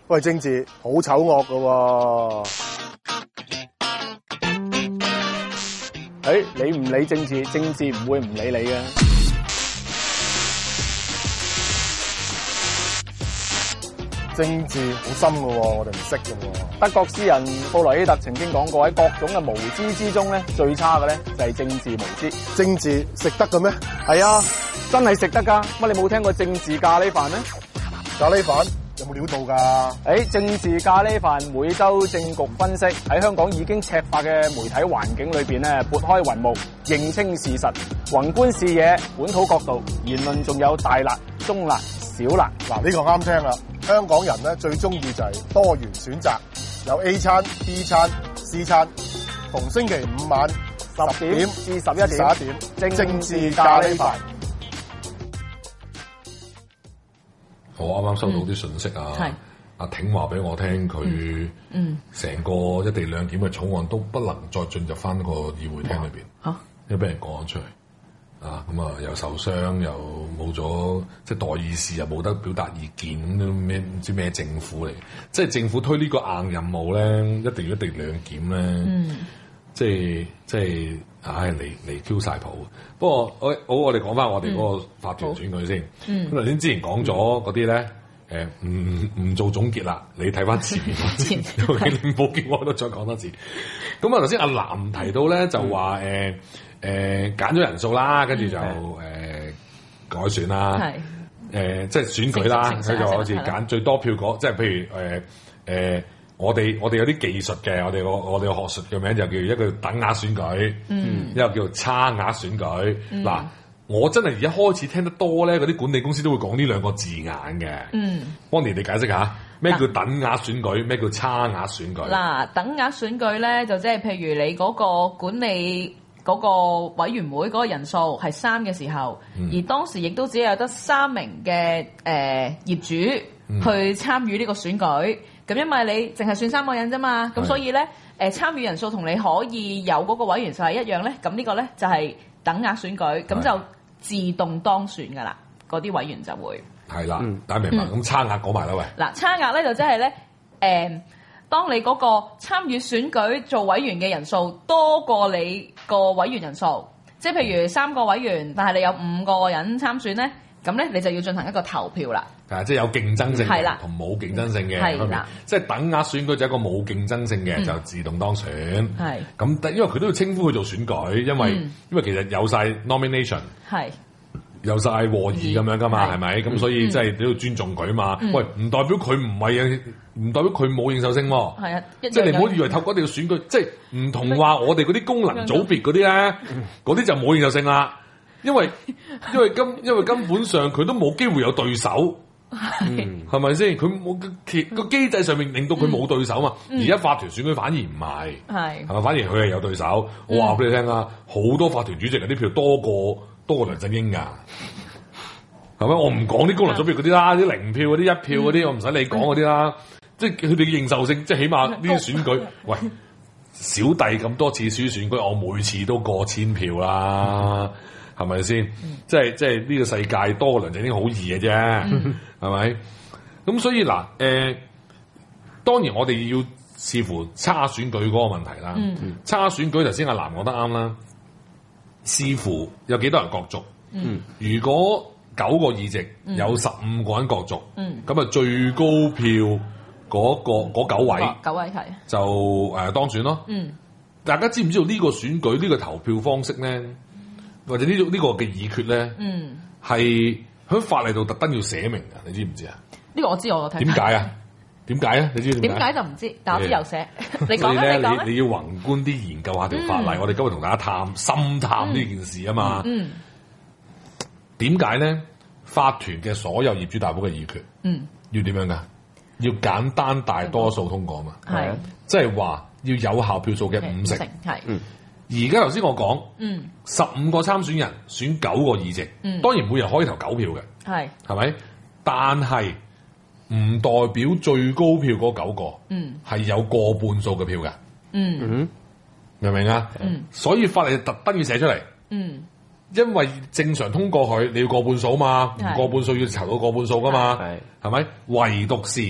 喂，政治好醜惡噶喎。 你唔理政治，政治唔會唔理你嘅。 政治好深噶喎，我哋唔識噶喎。 德國詩人布萊希特曾經講過，喺各種嘅無知之中咧，最差嘅咧就係政治無知。 政治食得嘅咩？ 係啊，真係食得㗎。乜你冇聽過政治咖喱飯咩？ 咖喱飯有冇料到㗎？ 政治咖喱飯每週政局分析，喺香港已經赤化嘅媒體環境裏邊咧，撥開雲霧，認清事實，宏觀視野，本土角度，言論仲有大辣、中辣、小辣。 嗱，呢個啱聽啦。香港人咧最中意就係多元選擇，有 A 餐、B 餐、C 餐。逢星期五晚 10點至11點， 政治咖喱飯。 我啱啱收到啲信息啊，阿挺話俾我聽，佢成個一地兩檢嘅草案都不能再進入翻個議會廳裏邊，因為俾人講咗出嚟。啊，咁啊又受傷，又冇咗即係代議士，又冇得表達意見，咩唔知咩政府嚟？即係政府推呢個硬任務咧，一定要一地兩檢咧，即係嚟 Q 晒譜。不過我哋講翻我哋嗰個法團選舉先。咁頭先之前講咗嗰啲咧，唔做總結啦，你睇翻前面嗰次，你冇叫我都再講多次。咁啊頭先阿藍提到咧就話揀咗人數啦，跟住就改選啦，即係選舉啦，佢就好似揀最多票嗰，即係譬如我哋有啲技術嘅，我哋個學術嘅名就叫一個等額選舉，一個叫做差額選舉。嗱，我真係而家開始聽得多咧，嗰啲管理公司都會講呢兩個字眼嘅。Bonnie，你解釋下咩叫等額選舉，咩叫差額選舉？ 嗱，等額選舉咧就即係譬如你嗰個管理嗰個委員會嗰個人數係3嘅時候，而當時亦都只有得3名嘅業主去參與呢個選舉。咁因為你淨係選3個人啫嘛，咁所以咧參與人數同你可以有嗰個委員數係一樣咧，咁呢個咧就係等額選舉，咁就自動當選噶啦，嗰啲委員就會係啦，大家明白。咁差額講埋啦，喂。 嗱，差額咧就即係咧當你嗰個參與選舉做委員嘅人數多過你個委員人數，即係譬如3個委員，但係你有5個人參選咧，咁咧你就要進行一個投票啦。 即係有競爭性嘅同冇競爭性嘅分別。即係等額選舉就一個冇競爭性嘅就自動當選。咁因為佢都要稱呼佢做選舉，因為其實有晒 nomination，有晒和議咁樣噶嘛，係咪？咁所以即係你要尊重佢嘛。喂，唔代表佢唔係啊，唔代表佢冇認受性喎。即係你唔好以為透過一定要選舉，即係唔同話我哋嗰啲功能組別嗰啲咧，嗰啲就冇認受性啦。因為根本上佢都冇機會有對手。係咪先？佢冇個機制上面令到佢冇對手嘛。而家法團選舉反而唔係，係咪？反而佢係有對手。我話俾你聽啊，好多法團主席嗰啲票多過梁振英㗎，係咪？我唔講啲功能組別嗰啲啦，啲0票嗰啲1票嗰啲，我唔使你講嗰啲啦。即係佢哋嘅認受性，即係起碼呢啲選舉，喂，小弟咁多次輸選舉，我每次都過1000票啦。係咪先？即係呢個世界多過梁振英好易嘅啫，係咪？咁所以嗱，當然我哋要視乎差選舉嗰個問題啦。差選舉頭先阿藍講得啱啦，視乎有幾多人角逐。如果9個議席有15個人角逐，咁啊最高票嗰9位 ，9位係就當選咯。大家知唔知道呢個選舉呢個投票方式咧？或者呢個嘅議決咧，係喺法例度特登要寫明㗎，你知唔知啊？ 呢個我知，我睇。點解啊？點解啊？你知點解就唔知，但我知有寫。你講啦，你講。你要宏觀啲研究下條法例，我哋今日同大家深探呢件事啊嘛。點解咧？法團嘅所有業主大會嘅議決，要點樣㗎？要簡單大多數通過嘛。係。即係話要有效票數嘅50%。係。而家頭先我講，15個參選人選9個議席，當然每人可以投9票嘅，係咪？但係唔代表最高票嗰9個，係有過半數嘅票嘅，明唔明啊？所以法例特登要寫出嚟，因為正常通過佢，你要過半數嘛，唔過半數要籌到過半數噶嘛，係咪？唯獨是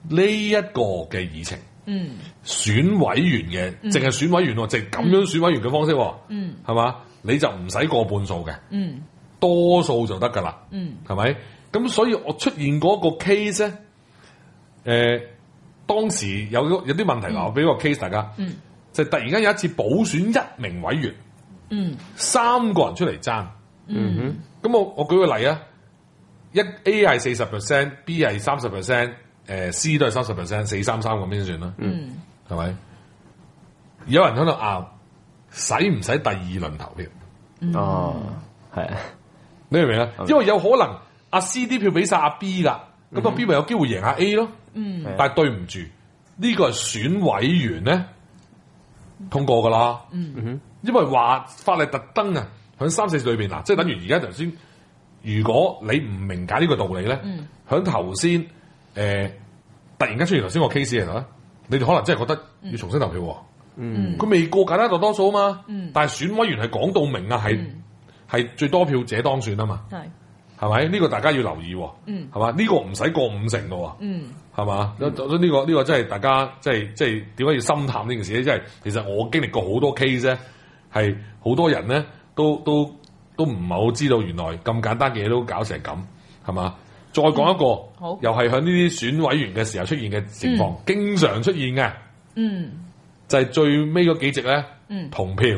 呢一個嘅議程，選委員嘅，淨係選委員喎，淨係咁樣選委員嘅方式喎，係嘛？你就唔使過半數嘅，多數就得㗎啦，係咪？咁所以我出現嗰個 case 咧，當時有啲問題嗱，我俾個 case 大家，就突然間有一次補選1名委員，3個人出嚟爭，咁我舉個例啊，A 係40%，B 係30%，C 都係30%，433咁邊算啦，係咪？有人喺度拗，使唔使第2輪投票？ 哦，係啊， 你明唔明啊？因為有可能阿 C 啲票俾晒阿 B 噶，咁阿 B 咪有機會贏下 A 咯。但係對唔住，呢個係選委員咧通過噶啦。因為話法例特登啊，喺3、4次裏邊嗱，即係等於而家頭先，如果你唔明解呢個道理咧，喺頭先突然間出現頭先個 case 嚟啦，你哋可能真係覺得要重新投票喎。佢未過簡單就多數啊嘛，但係選委員係講到明啊，係最多票者當選啊嘛，係咪？呢個大家要留意喎，係嘛？呢個唔使過50%嘅喎，係嘛？呢個真係大家即係點解要深探呢件事咧？即係其實我經歷過好多 case 咧，係好多人咧都唔係好知道原來咁簡單嘅嘢都搞成咁，係嘛？再講一個，又係喺呢啲選委員嘅時候出現嘅情況，經常出現嘅，就係最尾嗰幾席咧，同票，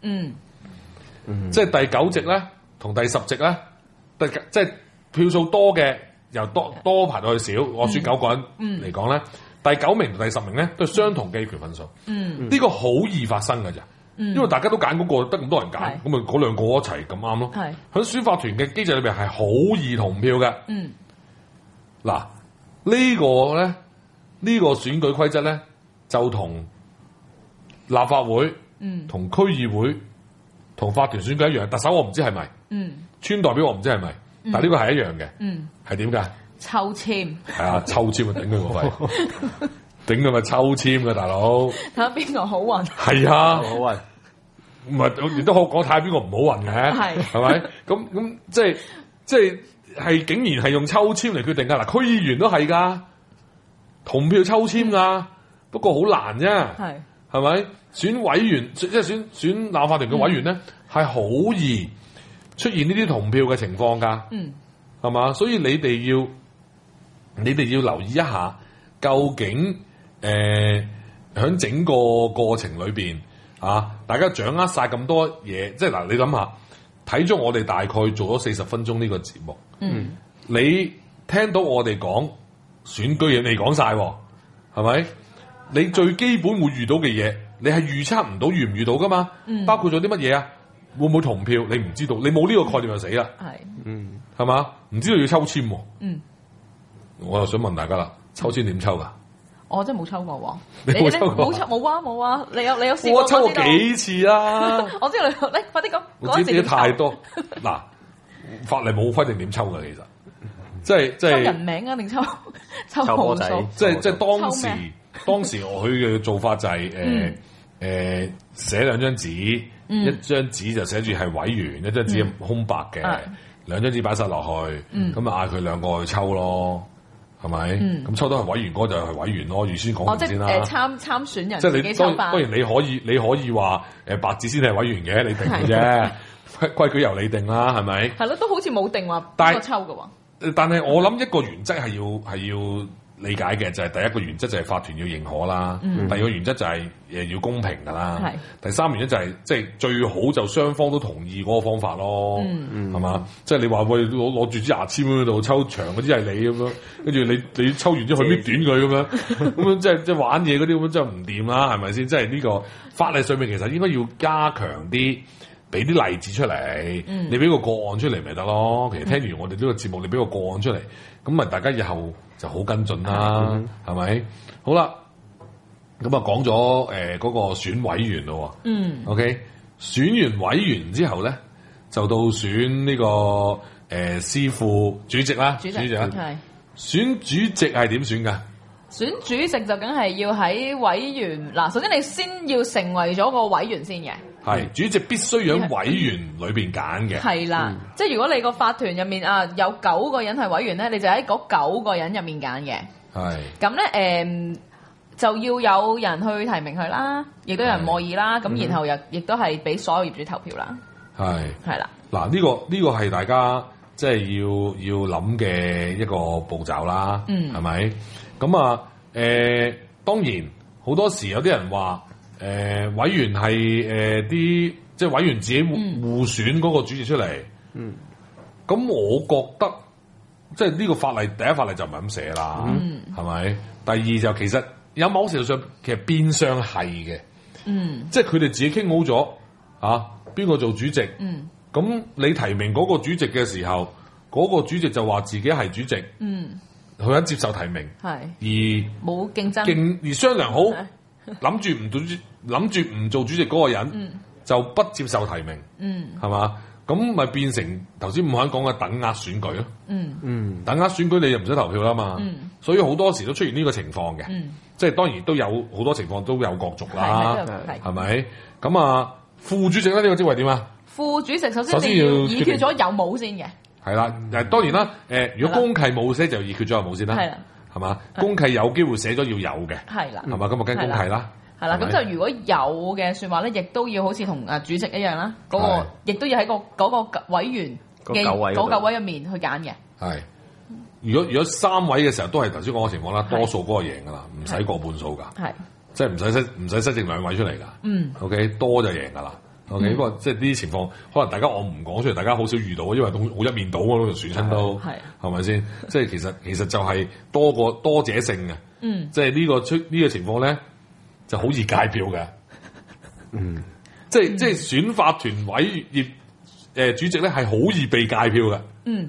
即係第9席咧同第10席咧，即係票數多嘅由多排到去少，我選9個人嚟講咧，第9名同第10名咧都係相同嘅權分數，呢個好易發生㗎咋，因為大家都揀嗰個，得咁多人揀，咁咪嗰2個一齊咁啱咯。喺選法團嘅機制裏邊係好易同票嘅。嗱，呢個咧，呢個選舉規則咧就同立法會、同區議會、同法團選舉一樣。特首我唔知係咪，村代表我唔知係咪，但係呢個係一樣嘅。係點㗎？ 抽籤。係啊，抽籤啊，頂佢個肺，頂佢咪抽籤㗎，大佬。睇下邊個好運。係啊，好運。唔係，亦都好講睇下邊個唔好運嘅，係咪？咁即係竟然係用抽籤嚟決定㗎。嗱，區議員都係㗎，同票抽籤㗎，不過好難啫。係咪？選委員即係選立法團嘅委員咧，係好易出現呢啲同票嘅情況㗎。係嘛？所以你哋要留意一下，究竟喺整個過程裏邊啊，大家掌握晒咁多嘢，即係嗱，你諗下，睇咗我哋大概做咗40分鐘呢個節目，你聽到我哋講選舉嘢，你講晒，係咪？你最基本會遇到嘅嘢，你係預測唔到遇唔遇到噶嘛？包括咗啲乜嘢啊？會唔會同票？你唔知道，你冇呢個概念就死啦。係嘛？唔知道要抽籤喎。我又想問大家啦，抽籤點抽㗎？我真係冇抽過喎。你冇抽過？冇啊！你有試過？我抽過幾次啦。我知道你快啲講。我知啲太多。嗱，法例冇規定點抽㗎，其實即係抽人名啊，定抽號數？即係當時我佢嘅做法就係寫2張紙，一張紙就寫住係委員，一張紙空白嘅，2張紙擺晒落去，咁啊嗌佢2個去抽咯，係咪？咁抽到係委員嗰就係委員咯，預先講完先啦。參選人即係你當然你可以話白紙先係委員嘅，你定嘅啫，規矩由你定啦，係咪？係咯，都好似冇定話邊個抽嘅喎。但係我諗一個原則係要理解嘅，就係第一個原則就係法團要認可啦，第二個原則就係要公平㗎啦，第三原則就係即係最好就雙方都同意嗰個方法咯，係嘛？即係你話喂攞住支牙籤喺度抽長嗰啲係你咁樣，跟住你抽完之後去搣短佢咁樣，咁樣即係玩嘢嗰啲咁樣真係唔掂啦，係咪先？即係呢個法例上面其實應該要加強啲，俾啲例子出嚟，你俾個個案出嚟咪得咯。其實聽完我哋呢個節目，你俾個個案出嚟，咁咪大家以後就好跟進啦，係咪？好啦，咁啊講咗嗰個選委員咯，OK， 選完委員之後咧，就到選呢個司副主席啦，主席係選主席係點選㗎？選主席就梗係要喺委員嗱，首先你先要成為咗個委員先嘅。係主席必須喺委員裏邊揀嘅。係啦，即係如果你個法團入面啊有9個人係委員咧，你就喺嗰9個人入面揀嘅。 係。咁咧就要有人去提名佢啦，亦都有人模擬啦，咁然後亦都係俾所有業主投票啦。係啦。嗱， 呢個係大家即係要諗嘅一個步驟啦，係咪？咁啊當然好多時有啲人話委員係啲即係委員自己互選嗰個主席出嚟，咁我覺得即係呢個法例第一法例就唔係咁寫啦，係咪？第二就其實有某程度上其實變相係嘅，即係佢哋自己傾好咗啊，邊個做主席，咁你提名嗰個主席嘅時候，嗰個主席就話自己係主席，佢肯接受提名，而冇競爭， 而商量好，諗住唔做主席嗰個人就不接受提名，係嘛？咁咪變成頭先伍肯講嘅等額選舉咯。等額選舉你就唔使投票啦嘛。所以好多時都出現呢個情況嘅。即係當然都有好多情況都有角逐啦，係咪？咁啊，副主席咧呢個職位點啊？ 副主席首先你要議決咗有冇先嘅。係啦，當然啦。如果公契冇寫就議決咗有冇先啦。係啦，係嘛？公契有機會寫咗要有嘅。係啦，係嘛？咁啊跟公契啦。 係啦，咁就如果有嘅説話咧，亦都要好似同主席一樣啦，嗰個亦都要喺嗰個委員嘅嗰9位入面去揀嘅。係， 如果3位嘅時候都係頭先講嘅情況啦，多數嗰個贏㗎啦，唔使過半數㗎。係，即係唔使失剩2位出嚟㗎。OK， 多就贏㗎啦。OK，不過即係呢啲情況，可能大家我唔講出嚟，大家好少遇到，因為好一面倒嗰度選親都係咪先？即係其實就係多者勝嘅。即係呢個情況咧。就好易戒票嘅，即係選法團委業主席咧係好易被戒票嘅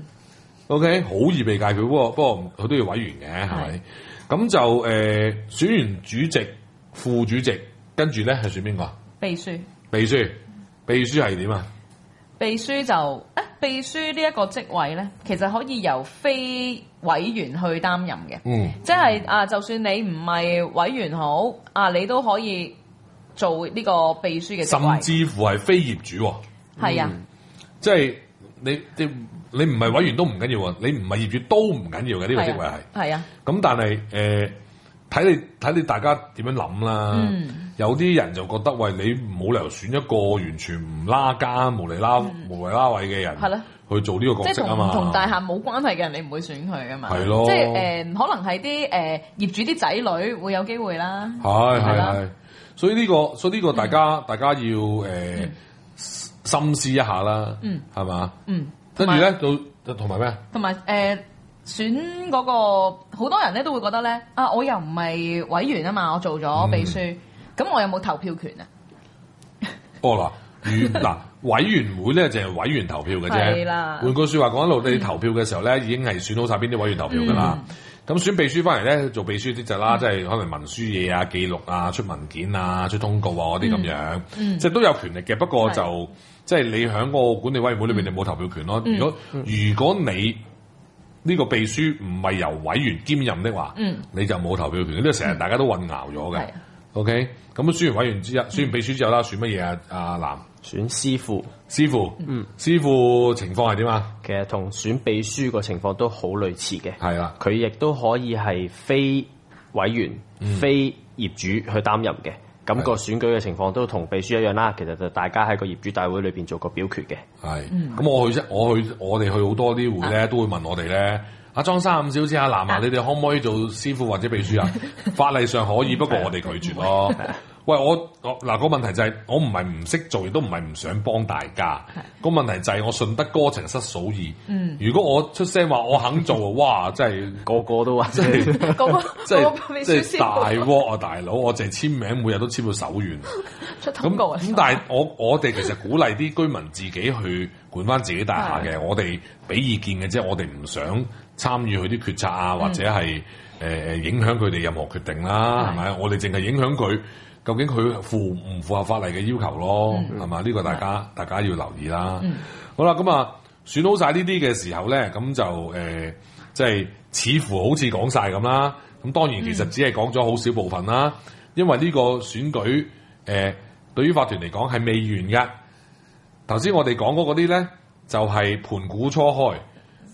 ，OK 好易被戒票，不過佢都要委員嘅，係咪？咁就選完主席、副主席，跟住咧係選邊個？ 秘書係點啊？ 秘書秘書呢一個職位咧，其實可以由非委員去擔任嘅，即係就算你唔係委員好，你都可以做呢個秘書嘅職位，甚至乎係非業主喎。 係啊， 即係你唔係委員都唔緊要喎，你唔係業主都唔緊要嘅，呢個職位係。係啊，咁但係睇你大家點樣諗啦。有啲人就覺得喂，你冇理由選一個完全唔拉更、無厘拉位嘅人去做呢個角色啊嘛。 同大廈冇關係嘅人，你唔會選佢噶嘛。 係咯， 即係可能係啲業主啲仔女會有機會啦。 係，所以呢個大家要深思一下啦。係嘛？跟住咧就同埋咩？同埋選嗰個好多人咧都會覺得咧我又唔係委員啊嘛，我做咗秘書。咁我有冇投票權啊？ 嗱，委員會咧就係委員投票嘅啫。係啦。換句説話講，一路你投票嘅時候咧，已經係選好晒邊啲委員投票㗎啦。咁選秘書翻嚟咧，做秘書啲就啦，即係可能文書嘢啊、記錄啊、出文件啊、出通告啊嗰啲咁樣，即係都有權力嘅。不過就即係你喺個管理委員會裏邊，你冇投票權咯。如果你呢個秘書唔係由委員兼任的話，你就冇投票權。呢個成日大家都混淆咗嘅。OK， 咁選完委員選完秘書之後啦，選乜嘢啊？阿南選司庫， 司庫情況係點啊？ 其實同選秘書個情況都好類似嘅。 係啦， 佢亦都可以係非委員、非業主去擔任嘅。咁個選舉嘅情況都同秘書一樣啦。其實就大家喺個業主大會裏邊做個表決嘅。 係，咁我哋去好多啲會咧，都會問我哋咧。阿莊35小姐阿南你哋可唔可以做司庫或者秘書啊？法例上可以，不過我哋拒絕咯。喂，我嗱個問題就係我唔係唔識做，亦都唔係唔想幫大家。個問題就係我順得哥情失嫂意。如果我出聲話我肯做，哇！真係個個都話， 即係大鑊啊，大佬！我淨係簽名，每日都簽到手軟。 出通告咁但係我哋其實鼓勵啲居民自己去管翻自己大廈嘅，我哋俾意見嘅啫，我哋唔想參與佢啲決策啊，或者係影響佢哋任何決定啦，係咪？我哋淨係影響佢究竟佢符唔符合法例嘅要求咯，係嘛？呢個大家要留意啦。好啦，咁啊選好晒呢啲嘅時候咧，咁就即係似乎好似講晒咁啦。咁當然其實只係講咗好少部分啦，因為呢個選舉對於法團嚟講係未完嘅。頭先我哋講嗰啲咧，就係盤古初開。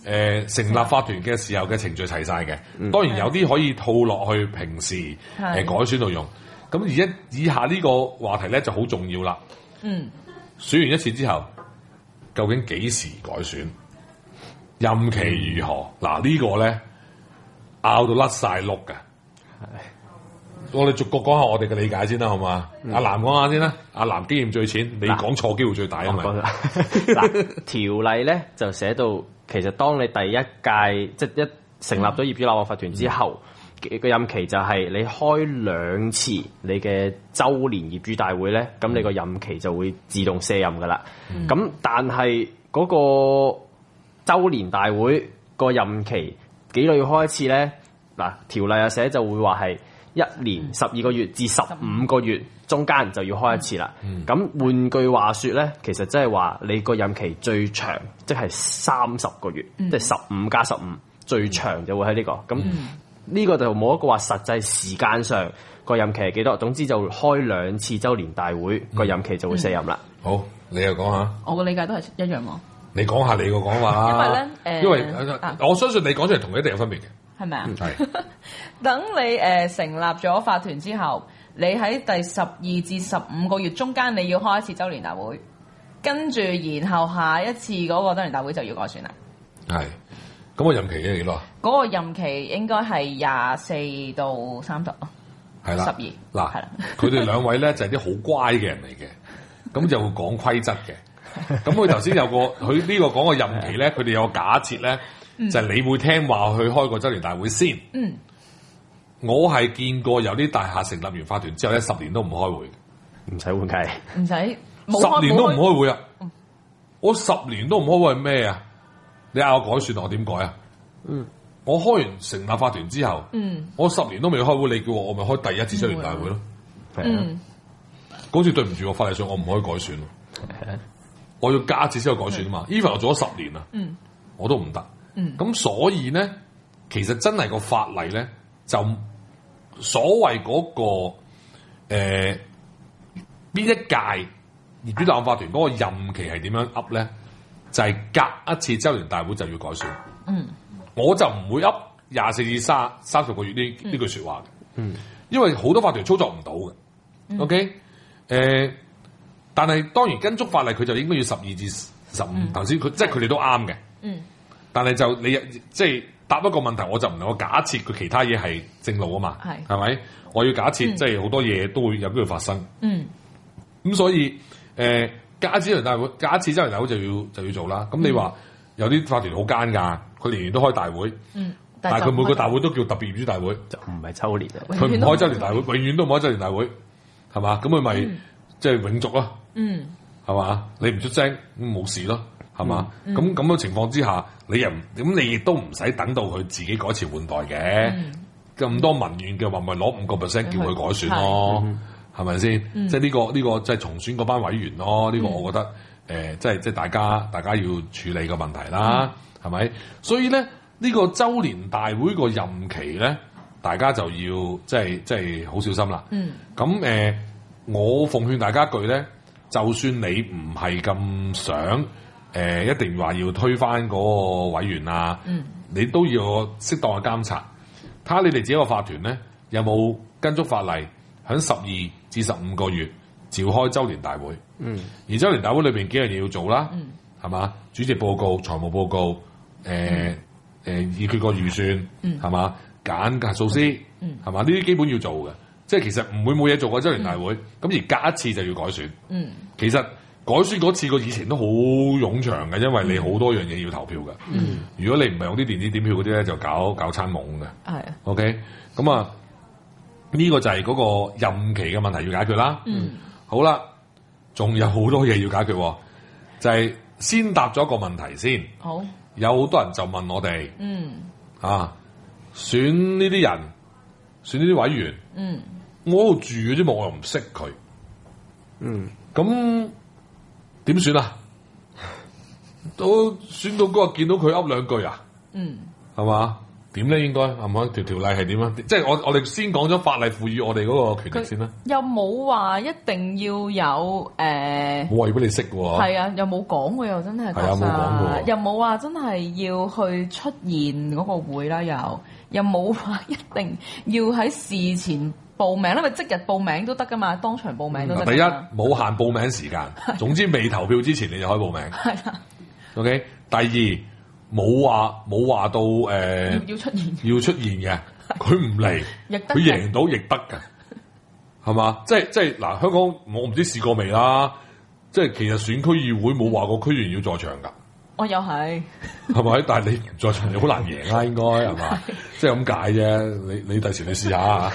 成立法團嘅時候嘅程序齊晒嘅，當然有啲可以套落去平時改選度用。咁而家以下呢個話題咧就好重要啦。選完一次之後，究竟幾時改選？任期如何？嗱、呢個咧拗到甩晒碌嘅。我哋逐個講下我哋嘅理解先啦，好嘛？阿南講下先啦，阿南經驗最淺，你講錯機會最大啊嘛。 嗱，條例咧就寫到，其實當你第一屆即係一成立咗業主立案法團之後，個任期就係你開2次你嘅週年業主大會咧，咁你個任期就會自動卸任噶啦。咁但係嗰個週年大會個任期幾耐要開一次咧？嗱，條例啊寫就會話係1年12個月至15個月中間就要開一次啦。咁換句話說咧，其實即係話你個任期最長，即係30個月，即係15加15，最長就會喺呢個。咁呢個就冇一個話實際時間上個任期係幾多。總之就開2次週年大會，個任期就會卸任啦。 好，你又講下。 我個理解都係一樣喎。 你講下你個講法啦。因為我相信你講出嚟同佢一定有分別嘅。 係咪啊？ 係。 等你成立咗法團之後，你喺第12至15個月中間，你要開一次週年大會，跟住然後下一次嗰個週年大會就要改選啦。 係。咁個任期係幾多啊？ 嗰個任期應該係24到30咯。 係啦。 12。 嗱， 係啦。 佢哋兩位咧就係啲好乖嘅人嚟嘅，咁就會講規則嘅。咁佢頭先有個佢呢個講個任期咧，佢哋有個假設咧。就係你會聽話去開個週年大會先。我係見過有啲大廈成立完法團之後咧，10年都唔開會， 唔使換屆， 唔使 10年都唔開會啊！我10年都唔開會係咩啊？你嗌我改選我點改啊？我開完成立法團之後，我10年都未開會，你叫我咪開第一次週年大會咯。嗰次對唔住我法例上我唔可以改選，我要加一次先可以改選啊嘛。even 我做咗10年啊，我都唔得。咁所以咧，其實真係個法例咧，就所謂嗰個邊一屆業主立案法團嗰個任期係點樣噏咧？就係隔一次週年大會就要改選。我就唔會噏24至30個月呢句説話嘅。因為好多法團操作唔到嘅。OK，但係當然跟足法例，佢就應該要12至15。頭先佢即係佢哋都啱嘅。但係就你即係答一個問題，我就唔能夠假設佢其他嘢係正路啊嘛，係咪？我要假設即係好多嘢都會有機會發生。咁所以加一次週年大會就要做啦。咁你話有啲法團好奸㗎，佢年年都開大會，但係佢每個大會都叫特別業主大會， 就唔係週年啊。 佢唔開週年大會，永遠都唔開週年大會，係嘛？咁佢咪即係永續咯，係嘛？你唔出聲咁冇事咯。係嘛？咁嘅情況之下，你亦都唔使等到佢自己改朝換代嘅。咁多民怨嘅話，咪攞5%叫佢改選咯，係咪先？即係呢個即係重選嗰班委員咯。呢個我覺得即係大家要處理個問題啦，係咪？所以咧，呢個週年大會個任期咧，大家就要即係好小心啦。咁我奉勸大家一句咧，就算你唔係咁想。一定話要推翻嗰個委員啊！你都要有適當嘅監察，睇下你哋自己個法團咧有冇跟足法例，喺12至15個月召開週年大會。而週年大會裏邊幾樣嘢要做啦，係嘛？主席報告、財務報告、議決個預算，係嘛？揀核數師，係嘛？呢啲基本要做嘅，即係其實唔會冇嘢做過週年大會，咁而隔一次就要改選。其實。改選嗰次個議程都好冗長嘅，因為你好多樣嘢要投票嘅。如果你唔係用啲電子點票嗰啲咧，就搞餐懵嘅。係。OK，咁啊，呢個就係嗰個任期嘅問題要解決啦。好啦，仲有好多嘢要解決，就係先答咗一個問題先。好。有好多人就問我哋，選呢啲人，選呢啲委員，我喺度住嘅啫嘛，我又唔識佢。咁。點選啊？都選到嗰日見到佢噏兩句啊？係嘛？ 點咧？應該係咪條例係點啊？即係我哋先講咗法例賦予我哋嗰個權力先啦。 又冇話一定要有冇話要俾你識喎。 係啊，又冇講喎，又真係係啊，冇講過。 又冇話真係要去出現嗰個會啦，又冇話一定要喺事前報名，因為即日報名都得噶嘛，當場報名都得。 第一冇限報名時間，總之未投票之前你就可以報名。 係啦。 OK， 第二。冇話到要出現嘅，佢唔嚟，佢贏到亦得嘅，係嘛？即係嗱，香港我唔知試過未啦。即係其實選區議會冇話過區議員要在場㗎。 我又係咪？但係你唔在場，你好難贏啦，應該係嘛？即係咁解啫。你第時你試下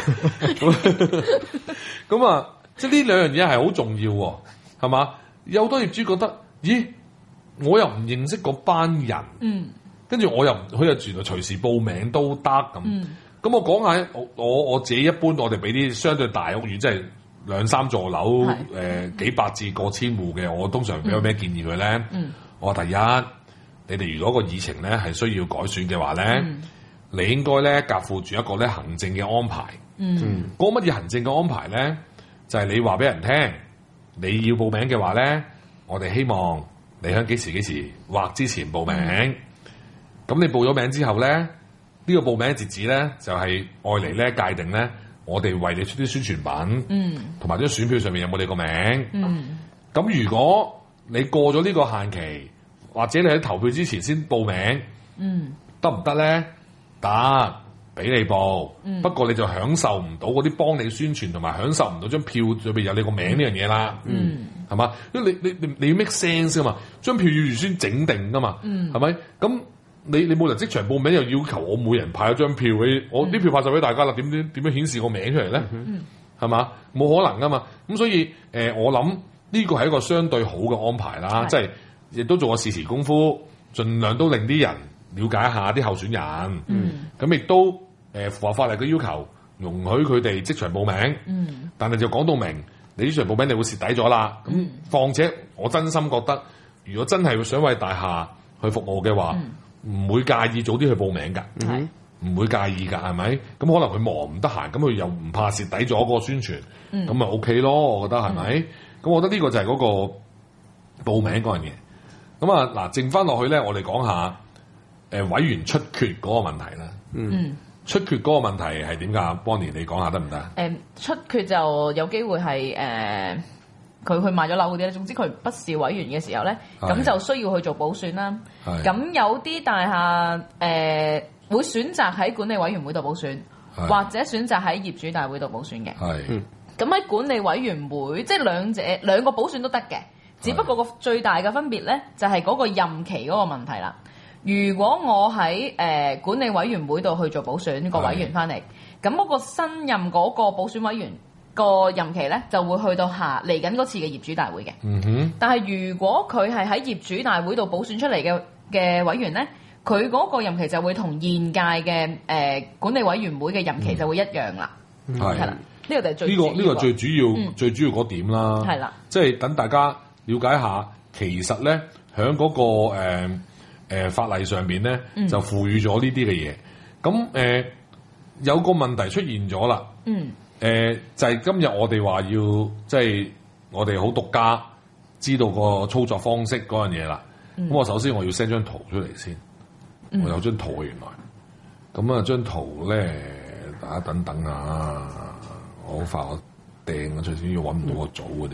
咁啊，即係呢兩樣嘢係好重要喎，係嘛？有好多業主覺得，咦？我又唔認識嗰班人，跟住我又佢又原來隨時報名都得咁。咁我講下我自己一般，我哋俾啲相對大屋苑，即係2、3座樓，幾百至過千戶嘅，我通常俾個咩建議佢咧？我話第一，你哋如果個議程咧係需要改選嘅話咧，你應該咧夾附住一個咧行政嘅安排。嗰乜嘢行政嘅安排咧？就係你話俾人聽，你要報名嘅話咧，我哋希望。你喺幾時或之前報名，咁你報咗名之後咧，呢個報名截止咧就係愛嚟咧界定咧，我哋為你出啲宣傳品，同埋啲選票上面有冇你個名。咁如果你過咗呢個限期，或者你喺投票之前先報名，得唔得咧？得，俾你報。不過你就享受唔到嗰啲幫你宣傳，同埋享受唔到張票裏邊有你個名呢樣嘢啦。係嘛？因為你要 make sense 噶嘛，張票要預先整定噶嘛，係咪？咁你冇人即場報名，又要求我每人派一張票俾我啲票派晒俾大家啦，點樣顯示個名出嚟咧？係嘛？冇可能噶嘛。咁所以我諗呢個係一個相對好嘅安排啦，即係亦都做個事前功夫，盡量都令啲人了解一下啲候選人。咁亦都符合法例嘅要求，容許佢哋即場報名。但係就講到明。你呢場報名你會蝕底咗啦，咁況且我真心覺得，如果真係想為大廈去服務嘅話，唔會介意早啲去報名㗎，唔會介意㗎，係咪？咁可能佢忙唔得閒，咁佢又唔怕蝕底咗嗰個宣傳，咁咪 OK 咯，我覺得係咪？咁我覺得呢個就係嗰個報名嗰樣嘢。咁啊嗱，剩翻落去咧，我哋講下委員出缺嗰個問題啦。出缺嗰個問題係點㗎？Bonnie，你講下得唔得？ 出缺就有機會係佢去賣咗樓嗰啲咧。總之佢不是委員嘅時候咧，咁就需要去做補選啦。咁有啲大廈會選擇喺管理委員會度補選，或者選擇喺業主大會度補選嘅。咁喺管理委員會，即係兩個補選都得嘅，只不過個最大嘅分別咧，就係嗰個任期嗰個問題啦。如果我喺管理委員會度去做補選個委員翻嚟，咁嗰個新任嗰個補選委員個任期咧就會去到嚟緊嗰次嘅業主大會嘅。但係如果佢係喺業主大會度補選出嚟嘅委員咧，佢嗰個任期就會同現屆嘅管理委員會嘅任期就會一樣啦。係啦，呢個就係最呢個最主要最主要嗰點啦。係啦，即係等大家了解下，其實咧喺嗰個法例上邊咧就賦予咗呢啲嘅嘢，咁有個問題出現咗啦，就係今日我哋話要即係我哋好獨家知道個操作方式嗰樣嘢啦。咁我首先我要 send 張圖出嚟先，我有張圖原來，咁啊張圖咧大家等等啊，我好快我掟咗出先，要揾唔到個組嘅，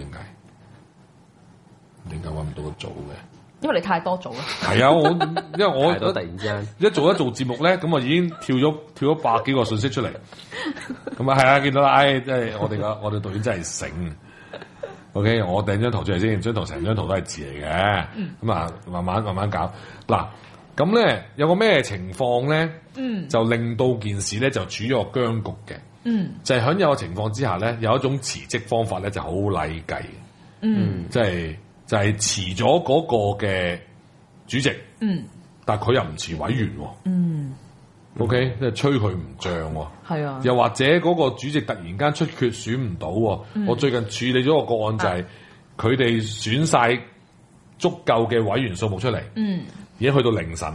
點解揾唔到個組嘅？ 因為你太多組啦。係啊，因為我突然之間一做節目咧，咁啊已經跳咗百幾個信息出嚟。咁啊係啊，見到啦，即係我哋導演真係醒。OK， 我掟張圖出嚟先，張圖成張圖都係字嚟嘅。咁啊，慢慢搞。嗱，咁咧有個咩情況咧？就令到件事咧就處於個僵局嘅。就係喺有個情況之下咧，有一種辭職方法咧就好禮計。就係辭咗嗰個嘅主席，但係佢又唔辭委員喎，OK， 即係吹佢唔脹喎，係啊，又或者嗰個主席突然間出缺選唔到喎，我最近處理咗個個案就係佢哋選晒足夠嘅委員數目出嚟，已經去到凌晨啦，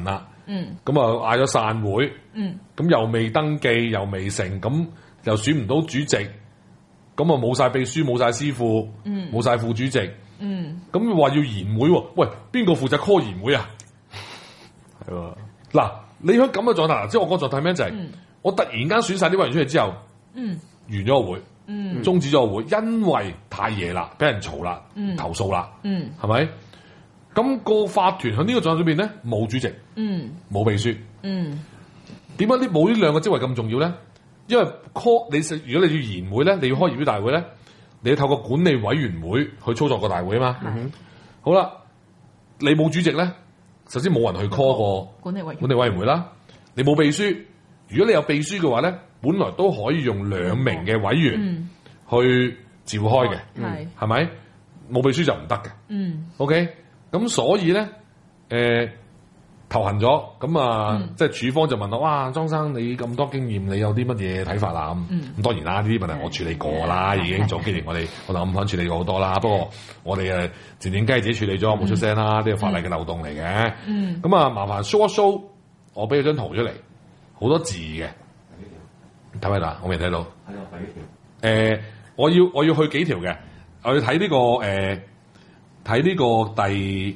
咁啊嗌咗散會，咁又未登記又未成，咁又選唔到主席，咁啊冇晒秘書冇晒師傅，冇晒副主席，咁話要延會喎，喂邊個負責 call 延會啊？係喎，嗱你喺咁嘅狀態，即係我個狀態咩就係、我突然間選晒啲委員出嚟之後，完咗個會。終止咗個會，因為太夜啦，俾人嘈啦，投訴啦，係咪？咁個法團喺呢個狀態裏邊咧，冇主席，冇秘書，點解冇呢兩個職位咁重要咧？因為 call 你，如果你要延會咧，你要開業主大會咧，你要透過管理委員會去操作個大會啊嘛。好啦，你冇主席咧，首先冇人去 call 個管理委員會啦，你冇秘書，如果你有秘書嘅話咧。本來都可以用2名嘅委員去召開嘅，係咪？冇秘書就唔得嘅。OK， 咁所以咧，頭痕咗，咁啊，即係處方就問我：哇，莊生你咁多經驗，你有啲乜嘢睇法啊？咁當然啦，呢啲問題我處理過啦，已經做經營，我暗訪處理過好多啦。不過我哋靜靜雞自己處理咗，冇出聲啦，呢個法例嘅漏洞嚟嘅。咁啊，麻煩 show 一 show，我俾咗張圖出嚟，好多字嘅。睇咪啦？我未睇到。我要去幾條嘅？我要睇呢個睇呢個第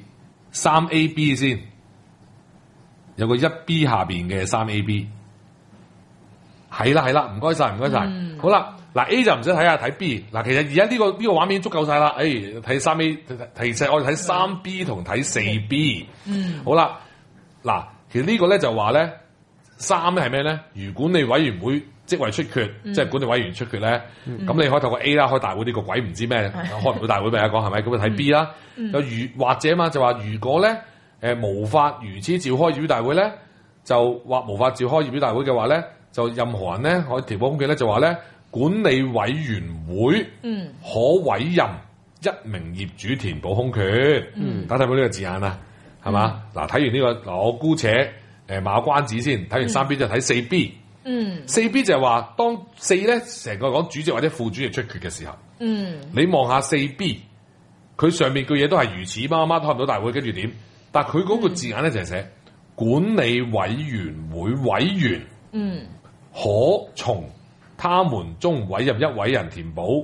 3AB 先，有個1B 下邊嘅3AB。係啦，唔該晒。好啦，嗱 A 就唔使睇啊，睇 B。嗱，其實而家呢個畫面足夠晒啦。睇3A，其實我哋睇3B 同睇4B。好啦，嗱，其實呢個咧就話咧3咧係咩咧？如管理委員會職位出缺，即係管理委員出缺咧，咁你可以透過 A 啦，開大會呢個鬼唔知咩，開唔到大會俾人講係咪？咁就睇 B 啦。又或者嘛，就話如果咧無法如此召開業主大會咧，就或無法召開業主大會嘅話咧，就任何人咧可以填補空缺咧，就話咧管理委員會可委任1名業主填補空缺。大家睇到呢個字眼啊？係嘛？嗱，睇完呢個嗱，我姑且賣個關子先，睇完3B 就睇4B。4B 就係話，當4咧成個講主席或者副主席出缺嘅時候，你望下4B，佢上面句嘢都係如此，乜開唔到大會，跟住點？但係佢嗰個字眼咧就係寫管理委員會委員，可從他們中委任1人填補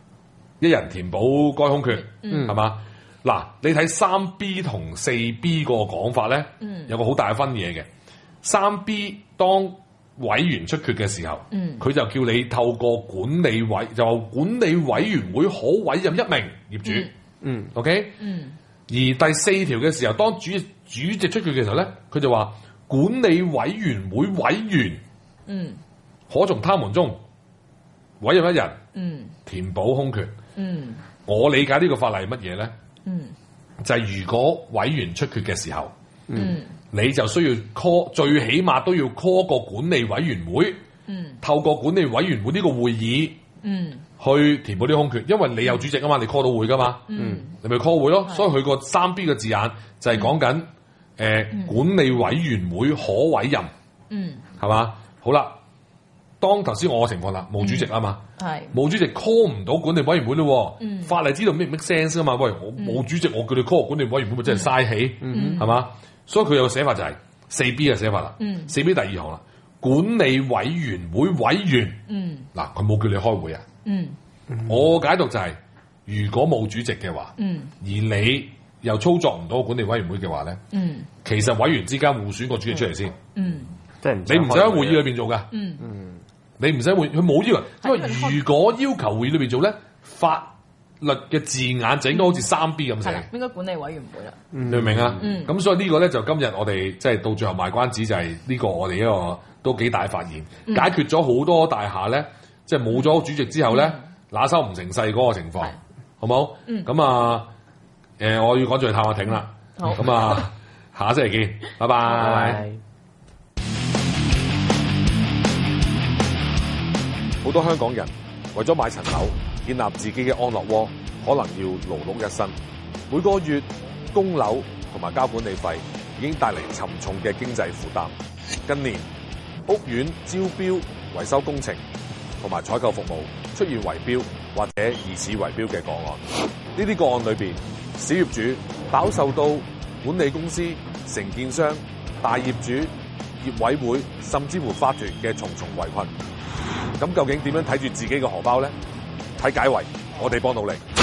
該空缺，係嘛？嗱，你睇3B 同4B 個講法咧，有個好大嘅分野嘅。3B 當委員出缺嘅時候，佢就叫你透過管理委員會可委任1名業主，OK？而第4條嘅時候，當主席出缺嘅時候咧，佢就話管理委員會委員，可從他們中委任1人，填補空缺。我理解呢個法例係乜嘢咧？就係如果委員出缺嘅時候，你就需要 call， 最起碼都要 call 個管理委員會，透過管理委員會呢個會議，去填補啲空缺，因為你有主席啊嘛，你 call 到會噶嘛，你咪 call 會咯。所以佢個3B 嘅字眼就係講緊管理委員會可委任，係嘛？好啦，當頭先我嘅情況啦，冇主席啊嘛，冇主席 call 唔到管理委員會咯，法例知道咩 make sense 啊嘛？喂，我冇主席，我叫你 call 管理委員會咪真係嘥氣，係嘛？所以佢有個寫法就係 4B 嘅寫法啦，4B 第2行啦，管理委員會委員，嗱佢冇叫你開會啊，我解讀就係、如果冇主席嘅話，而你又操作唔到管理委員會嘅話咧，其實委員之間互選個主席出嚟先，即係你唔使喺會議裏邊做噶，你唔使會，佢冇要求，因為如果要求會議裏邊做咧，法律嘅字眼就應該好似3B 咁寫， 應該管理委員會啦。 你明唔明啊？咁所以呢個咧就今日我哋即係到最後賣關子，就係呢個我哋一個都幾大發現，解決咗好多大廈咧，即係冇咗主席之後咧，揦收唔成勢嗰個情況，好冇？咁啊，我要趕住去探下艇啦。咁啊，下星期見，拜拜。好多香港人為咗買層樓，建立自己嘅安樂窩，可能要勞碌一生。每個月供樓同埋交管理費，已經帶嚟沉重嘅經濟負擔。近年屋苑招標、維修工程同埋採購服務出現圍標或者疑似圍標嘅個案。呢啲個案裏邊，小業主飽受到管理公司、承建商、 大業主、業委會甚至乎法團嘅重重圍困。咁究竟點樣睇住自己嘅荷包咧？睇解圍，我哋幫到你。